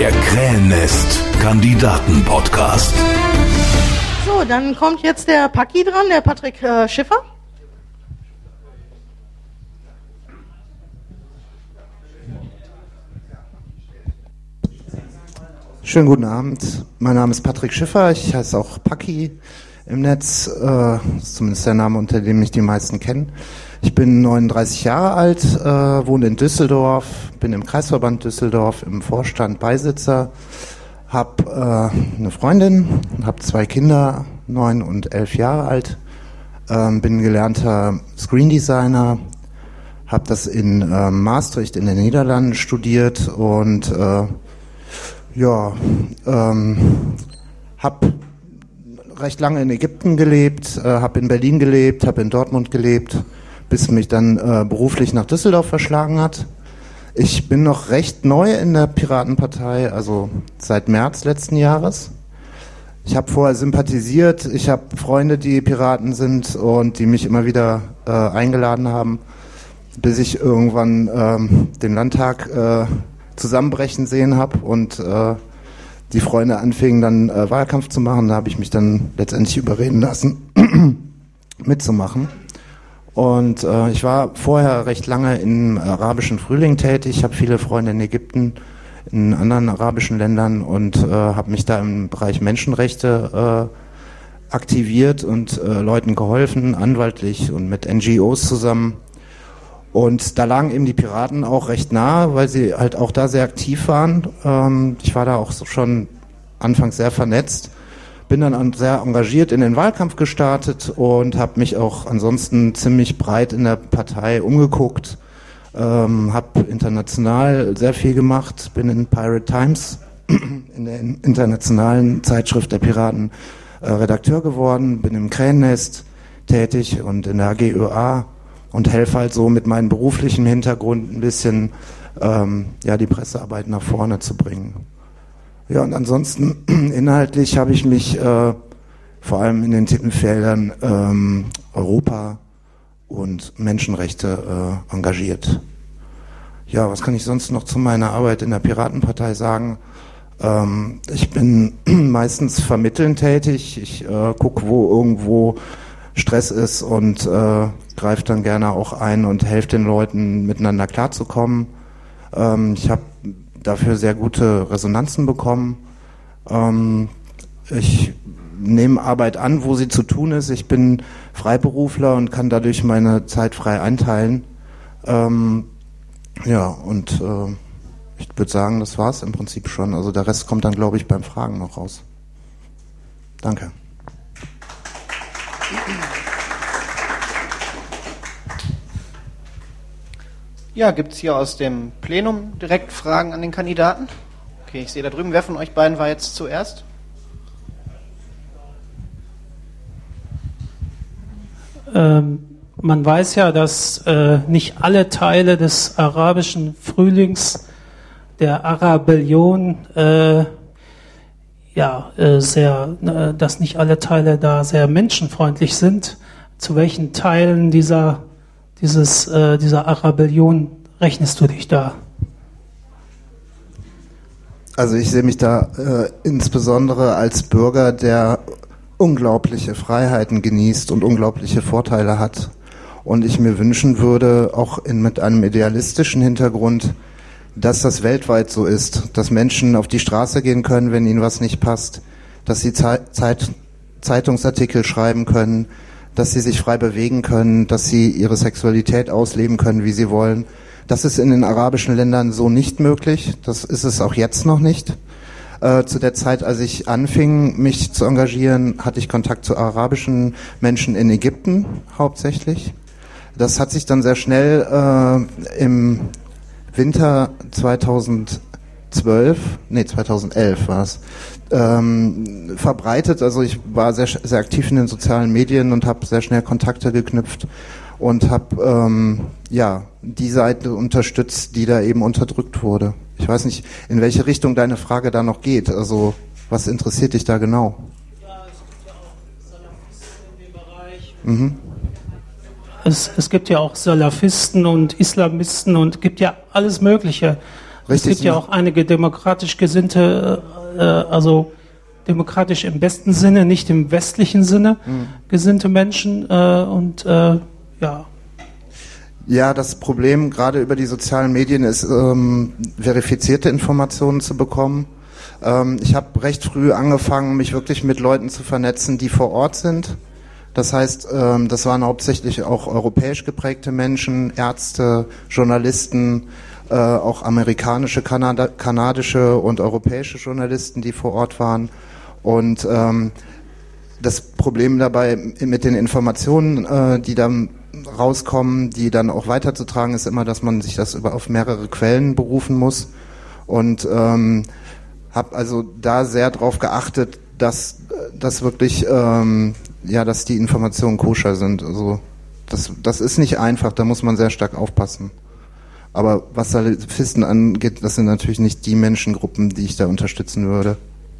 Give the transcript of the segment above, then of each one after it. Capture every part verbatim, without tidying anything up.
Der Krähennest-Kandidaten-Podcast. So, dann kommt jetzt der Paki dran, der Patrick äh, Schiffer. Schönen guten Abend. Mein Name ist Patrick Schiffer. Ich heiße auch Paki im Netz. Äh, das ist zumindest der Name, unter dem mich die meisten kennen. Ich bin neununddreißig Jahre alt, äh, wohne in Düsseldorf, bin im Kreisverband Düsseldorf im Vorstand Beisitzer, habe äh, eine Freundin, habe zwei Kinder, neun und elf Jahre alt, äh, bin gelernter Screen Designer, habe das in äh, Maastricht in den Niederlanden studiert und äh, ja, ähm, habe recht lange in Ägypten gelebt, äh, habe in Berlin gelebt, habe in Dortmund gelebt, bis mich dann äh, beruflich nach Düsseldorf verschlagen hat. Ich bin noch recht neu in der Piratenpartei, also seit März letzten Jahres. Ich habe vorher sympathisiert, ich habe Freunde, die Piraten sind und die mich immer wieder äh, eingeladen haben, bis ich irgendwann ähm, den Landtag äh, zusammenbrechen sehen habe und äh, die Freunde anfingen dann äh, Wahlkampf zu machen. Da habe ich mich dann letztendlich überreden lassen, mitzumachen. Und äh, ich war vorher recht lange im arabischen Frühling tätig. Ich habe viele Freunde in Ägypten, in anderen arabischen Ländern und äh, habe mich da im Bereich Menschenrechte äh, aktiviert und äh, Leuten geholfen, anwaltlich und mit N G Os zusammen. Und da lagen eben die Piraten auch recht nah, weil sie halt auch da sehr aktiv waren. Ähm, ich war da auch schon anfangs sehr vernetzt. Bin dann sehr engagiert in den Wahlkampf gestartet und habe mich auch ansonsten ziemlich breit in der Partei umgeguckt, ähm, habe international sehr viel gemacht, bin in Pirate Times, in der internationalen Zeitschrift der Piraten, äh, Redakteur geworden, bin im Krähennest tätig und in der A G Ö A und helfe halt so mit meinem beruflichen Hintergrund ein bisschen ähm, ja, die Pressearbeit nach vorne zu bringen. Ja, und ansonsten inhaltlich habe ich mich äh, vor allem in den Themenfeldern ähm, Europa und Menschenrechte äh, engagiert. Ja, was kann ich sonst noch zu meiner Arbeit in der Piratenpartei sagen? Ähm, ich bin meistens vermittelnd tätig. Ich äh, gucke, wo irgendwo Stress ist und äh, greife dann gerne auch ein und helfe den Leuten, miteinander klarzukommen. Ähm, ich habe dafür sehr gute Resonanzen bekommen. Ähm, ich nehme Arbeit an, wo sie zu tun ist. Ich bin Freiberufler und kann dadurch meine Zeit frei einteilen. Ähm, ja, und äh, ich würde sagen, das war es im Prinzip schon. Also der Rest kommt dann, glaube ich, beim Fragen noch raus. Danke. Ja, gibt es hier aus dem Plenum direkt Fragen an den Kandidaten? Okay, ich sehe da drüben. Wer von euch beiden war jetzt zuerst? Ähm, man weiß ja, dass äh, nicht alle Teile des arabischen Frühlings, der Arabellion, äh, ja, äh, sehr, äh, dass nicht alle Teile da sehr menschenfreundlich sind. Zu welchen Teilen dieser Dieses, äh, dieser Arabellion rechnest du dich da? Also ich sehe mich da äh, insbesondere als Bürger, der unglaubliche Freiheiten genießt und unglaubliche Vorteile hat. Und ich mir wünschen würde, auch in, mit einem idealistischen Hintergrund, dass das weltweit so ist, dass Menschen auf die Straße gehen können, wenn ihnen was nicht passt, dass sie Zeit, Zeit, Zeitungsartikel schreiben können, dass sie sich frei bewegen können, dass sie ihre Sexualität ausleben können, wie sie wollen. Das ist in den arabischen Ländern so nicht möglich. Das ist es auch jetzt noch nicht. Äh, zu der Zeit, als ich anfing, mich zu engagieren, hatte ich Kontakt zu arabischen Menschen in Ägypten hauptsächlich. Das hat sich dann sehr schnell äh, im Winter zweitausendzwölf, nee zweitausendelf war es, ähm, verbreitet. Also ich war sehr, sehr aktiv in den sozialen Medien und habe sehr schnell Kontakte geknüpft und habe ähm, ja die Seite unterstützt, die da eben unterdrückt wurde. Ich weiß nicht, in welche Richtung deine Frage da noch geht. Also was interessiert dich da genau? Ja, es gibt ja auch Salafisten in dem Bereich. Mhm. Es, es gibt ja auch Salafisten und Islamisten und gibt ja alles Mögliche. Richtig. Es gibt ja auch einige demokratisch gesinnte, äh, also demokratisch im besten Sinne, nicht im westlichen Sinne mhm. gesinnte Menschen äh, und äh, ja. Ja, das Problem gerade über die sozialen Medien ist, ähm, verifizierte Informationen zu bekommen. Ähm, ich habe recht früh angefangen, mich wirklich mit Leuten zu vernetzen, die vor Ort sind. Das heißt, ähm, das waren hauptsächlich auch europäisch geprägte Menschen, Ärzte, Journalisten, äh, auch amerikanische, Kanada- kanadische und europäische Journalisten, die vor Ort waren. Und ähm, das Problem dabei mit den Informationen, äh, die dann rauskommen, die dann auch weiterzutragen, ist immer, dass man sich das über auf mehrere Quellen berufen muss. Und ähm, habe also da sehr drauf geachtet, dass dass wirklich ähm, ja, dass die Informationen koscher sind. Also das das ist nicht einfach, da muss man sehr stark aufpassen. Aber was Salafisten angeht, das sind natürlich nicht die Menschengruppen, die ich da unterstützen würde.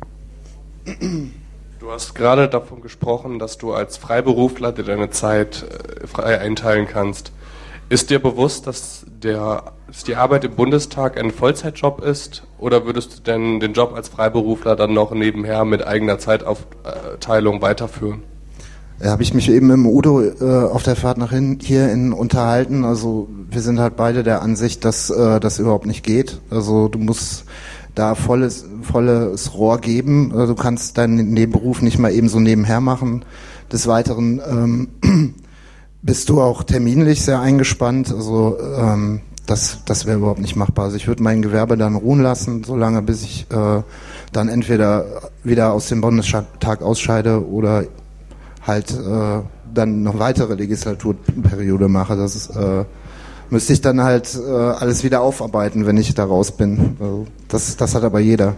Du hast gerade davon gesprochen, dass du als Freiberufler dir deine Zeit äh, frei einteilen kannst. Ist dir bewusst, dass, der, dass die Arbeit im Bundestag ein Vollzeitjob ist? Oder würdest du denn den Job als Freiberufler dann noch nebenher mit eigener Zeitaufteilung weiterführen? Ja, habe ich mich eben mit dem Udo äh, auf der Fahrt nach hin, hierhin unterhalten. Also wir sind halt beide der Ansicht, dass äh, das überhaupt nicht geht. Also du musst da volles, volles Rohr geben. Also du kannst deinen Nebenberuf nicht mal eben so nebenher machen. Des Weiteren ähm, bist du auch terminlich sehr eingespannt. Also ähm, das, das wäre überhaupt nicht machbar. Also ich würde mein Gewerbe dann ruhen lassen, solange bis ich äh, dann entweder wieder aus dem Bundestag ausscheide oder halt äh, dann noch weitere Legislaturperiode mache. Das ist, äh, müsste ich dann halt äh, alles wieder aufarbeiten, wenn ich da raus bin. Also das, das hat aber jeder.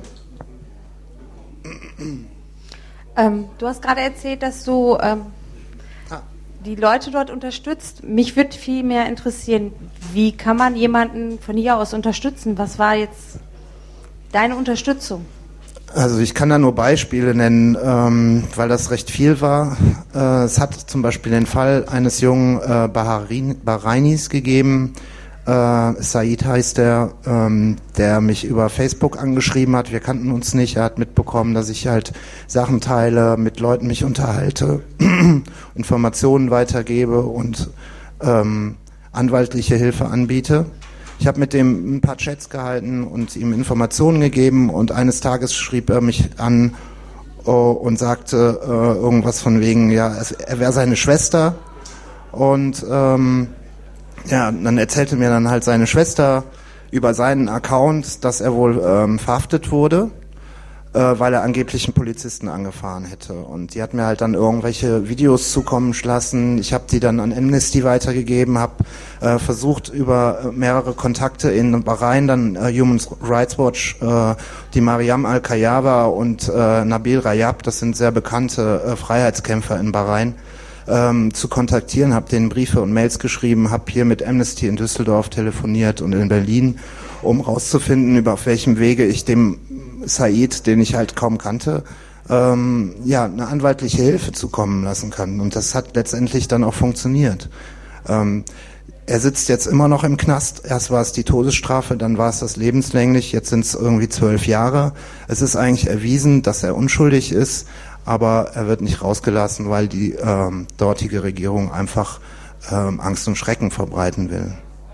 Ähm, du hast gerade erzählt, dass du ähm, ah. die Leute dort unterstützt. Mich würde viel mehr interessieren, wie kann man jemanden von hier aus unterstützen? Was war jetzt deine Unterstützung? Also ich kann da nur Beispiele nennen, ähm, weil das recht viel war. Äh, es hat zum Beispiel den Fall eines jungen äh, Bahrain, Bahrainis gegeben, äh, Said heißt der, ähm, der mich über Facebook angeschrieben hat. Wir kannten uns nicht. Er hat mitbekommen, dass ich halt Sachen teile, mit Leuten mich unterhalte, Informationen weitergebe und ähm, anwaltliche Hilfe anbiete. Ich habe mit dem ein paar Chats gehalten und ihm Informationen gegeben und eines Tages schrieb er mich an oh, und sagte äh, irgendwas von wegen, ja, es, er wäre seine Schwester und ähm, ja, dann erzählte mir dann halt seine Schwester über seinen Account, dass er wohl ähm, verhaftet wurde, äh, weil er angeblich einen Polizisten angefahren hätte. Und die hat mir halt dann irgendwelche Videos zukommen lassen. Ich habe die dann an Amnesty weitergegeben, habe äh, versucht über mehrere Kontakte in Bahrain, dann äh, Human Rights Watch, äh, die Mariam Al-Kayawa und äh, Nabil Rajab, das sind sehr bekannte äh, Freiheitskämpfer in Bahrain, ähm, zu kontaktieren, habe denen Briefe und Mails geschrieben, habe hier mit Amnesty in Düsseldorf telefoniert und in Berlin, um rauszufinden, über auf welchem Wege ich dem Said, den ich halt kaum kannte, ähm, ja, eine anwaltliche Hilfe zukommen lassen kann. Und das hat letztendlich dann auch funktioniert. Ähm, er sitzt jetzt immer noch im Knast. Erst war es die Todesstrafe, dann war es das lebenslänglich, jetzt sind es irgendwie zwölf Jahre. Es ist eigentlich erwiesen, dass er unschuldig ist, aber er wird nicht rausgelassen, weil die ähm, dortige Regierung einfach ähm, Angst und Schrecken verbreiten will.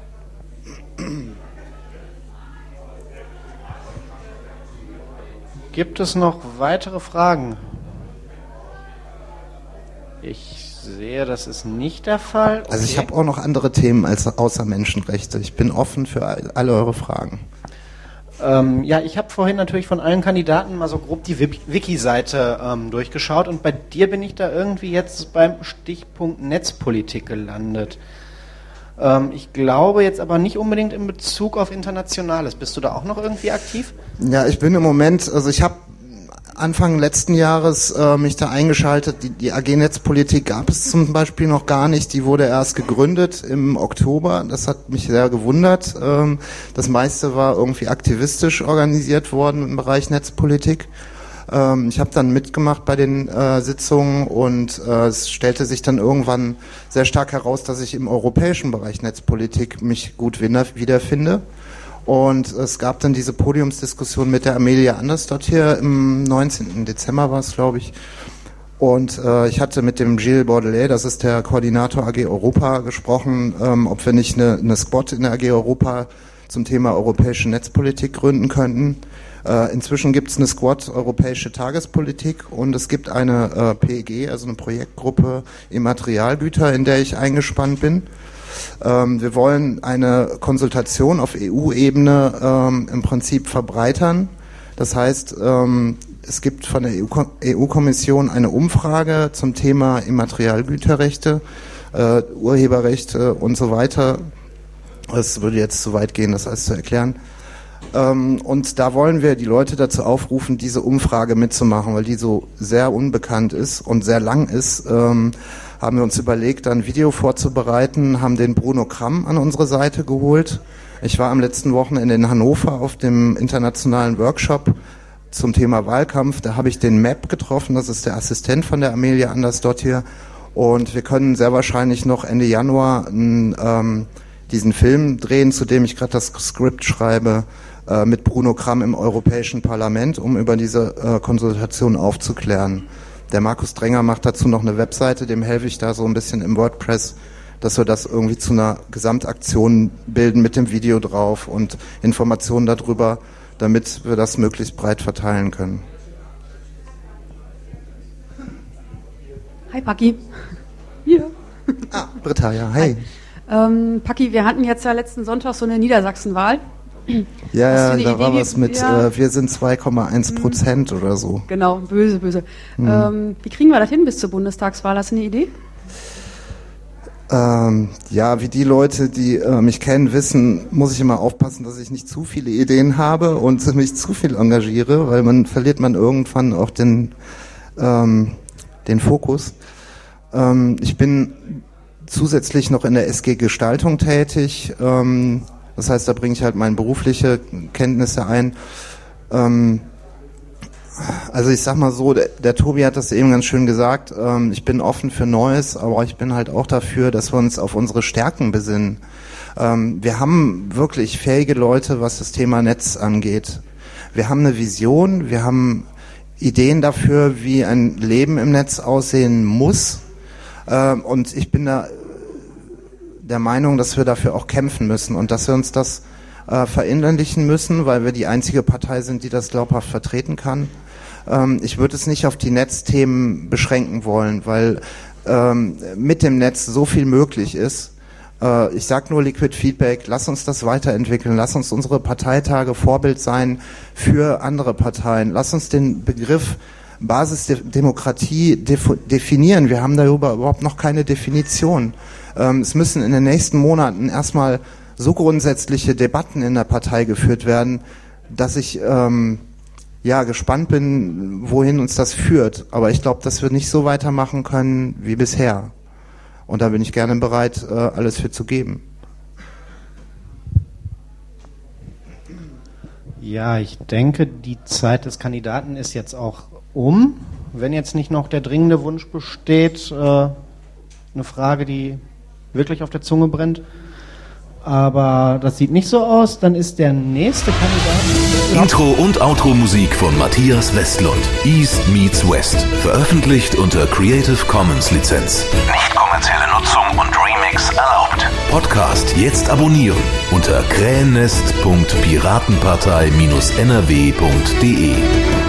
Gibt es noch weitere Fragen? Ich sehe, das ist nicht der Fall. Okay. Also ich habe auch noch andere Themen als außer Menschenrechte. Ich bin offen für alle eure Fragen. Ähm, ja, ich habe vorhin natürlich von allen Kandidaten mal so grob die Wiki-Seite ähm, durchgeschaut und bei dir bin ich da irgendwie jetzt beim Stichpunkt Netzpolitik gelandet. Ähm, ich glaube jetzt aber nicht unbedingt in Bezug auf Internationales. Bist du da auch noch irgendwie aktiv? Ja, ich bin im Moment, also ich habe Anfang letzten Jahres äh, mich da eingeschaltet. Die, die A G Netzpolitik gab es zum Beispiel noch gar nicht. Die wurde erst gegründet im Oktober. Das hat mich sehr gewundert. Ähm, das meiste war irgendwie aktivistisch organisiert worden im Bereich Netzpolitik. Ähm, ich habe dann mitgemacht bei den äh, Sitzungen und äh, es stellte sich dann irgendwann sehr stark heraus, dass ich im europäischen Bereich Netzpolitik mich gut wiederfinde. Und es gab dann diese Podiumsdiskussion mit der Amelia Andersdottir im neunzehnten Dezember war es, glaube ich. Und äh, ich hatte mit dem Gilles Bordelais, das ist der Koordinator A G Europa, gesprochen, ähm, ob wir nicht eine, eine Squad in der A G Europa zum Thema europäische Netzpolitik gründen könnten. Äh, inzwischen gibt es eine Squad Europäische Tagespolitik und es gibt eine äh, P E G, also eine Projektgruppe Immaterialgüter, in der ich eingespannt bin. Ähm, wir wollen eine Konsultation auf E U-Ebene ähm, im Prinzip verbreitern. Das heißt, ähm, es gibt von der E U-Kommission eine Umfrage zum Thema Immaterialgüterrechte, äh, Urheberrechte und so weiter. Es würde jetzt zu weit gehen, das alles zu erklären. Ähm, und da wollen wir die Leute dazu aufrufen, diese Umfrage mitzumachen, weil die so sehr unbekannt ist und sehr lang ist. Ähm, haben wir uns überlegt, ein Video vorzubereiten, haben den Bruno Kramm an unsere Seite geholt. Ich war am letzten Wochenende in Hannover auf dem internationalen Workshop zum Thema Wahlkampf. Da habe ich den M A P getroffen, das ist der Assistent von der Amelia Andersdottir. Und wir können sehr wahrscheinlich noch Ende Januar n, ähm, diesen Film drehen, zu dem ich gerade das Skript schreibe, äh, mit Bruno Kramm im Europäischen Parlament, um über diese äh, Konsultation aufzuklären. Der Markus Drenger macht dazu noch eine Webseite, dem helfe ich da so ein bisschen im WordPress, dass wir das irgendwie zu einer Gesamtaktion bilden mit dem Video drauf und Informationen darüber, damit wir das möglichst breit verteilen können. Hi Paki. Hier. Ah, Britta, ja, hey. Hi. Ähm, Paki, wir hatten jetzt ja letzten Sonntag so eine Niedersachsenwahl. Ja, ja, da war Idee, was mit, ja. äh, wir sind zwei Komma eins Prozent mhm. oder so. Genau, böse, böse. Mhm. Ähm, wie kriegen wir das hin bis zur Bundestagswahl? Hast du eine Idee? Ähm, ja, wie die Leute, die äh, mich kennen, wissen, muss ich immer aufpassen, dass ich nicht zu viele Ideen habe und mich zu viel engagiere, weil man verliert man irgendwann auch den, ähm, den Fokus. Ähm, ich bin zusätzlich noch in der S G Gestaltung tätig. Ähm, das heißt, da bringe ich halt meine berufliche Kenntnisse ein. Ähm, Also ich sag mal so, der, der Tobi hat das eben ganz schön gesagt, ähm, ich bin offen für Neues, aber ich bin halt auch dafür, dass wir uns auf unsere Stärken besinnen. Ähm, wir haben wirklich fähige Leute, was das Thema Netz angeht. Wir haben eine Vision, wir haben Ideen dafür, wie ein Leben im Netz aussehen muss. Ähm, und ich bin da der Meinung, dass wir dafür auch kämpfen müssen und dass wir uns das äh, verinnerlichen müssen, weil wir die einzige Partei sind, die das glaubhaft vertreten kann. Ähm, ich würde es nicht auf die Netzthemen beschränken wollen, weil ähm, mit dem Netz so viel möglich ist. Äh, ich sage nur Liquid Feedback, lass uns das weiterentwickeln, lass uns unsere Parteitage Vorbild sein für andere Parteien, lass uns den Begriff Basisdemokratie def- definieren. Wir haben darüber überhaupt noch keine Definition. Ähm, es müssen in den nächsten Monaten erstmal so grundsätzliche Debatten in der Partei geführt werden, dass ich ähm, ja gespannt bin, wohin uns das führt. Aber ich glaube, dass wir nicht so weitermachen können wie bisher. Und da bin ich gerne bereit, äh, alles für zu geben. Ja, ich denke, die Zeit des Kandidaten ist jetzt auch um. Wenn jetzt nicht noch der dringende Wunsch besteht, äh, eine Frage, die wirklich auf der Zunge brennt. Aber das sieht nicht so aus. Dann ist der nächste Kandidat... Intro und Outro-Musik von Matthias Westlund. East meets West. Veröffentlicht unter Creative Commons Lizenz. Nicht kommerzielle Nutzung und Remix erlaubt. Podcast jetzt abonnieren unter krähennest punkt piratenpartei Bindestrich n r w punkt d e.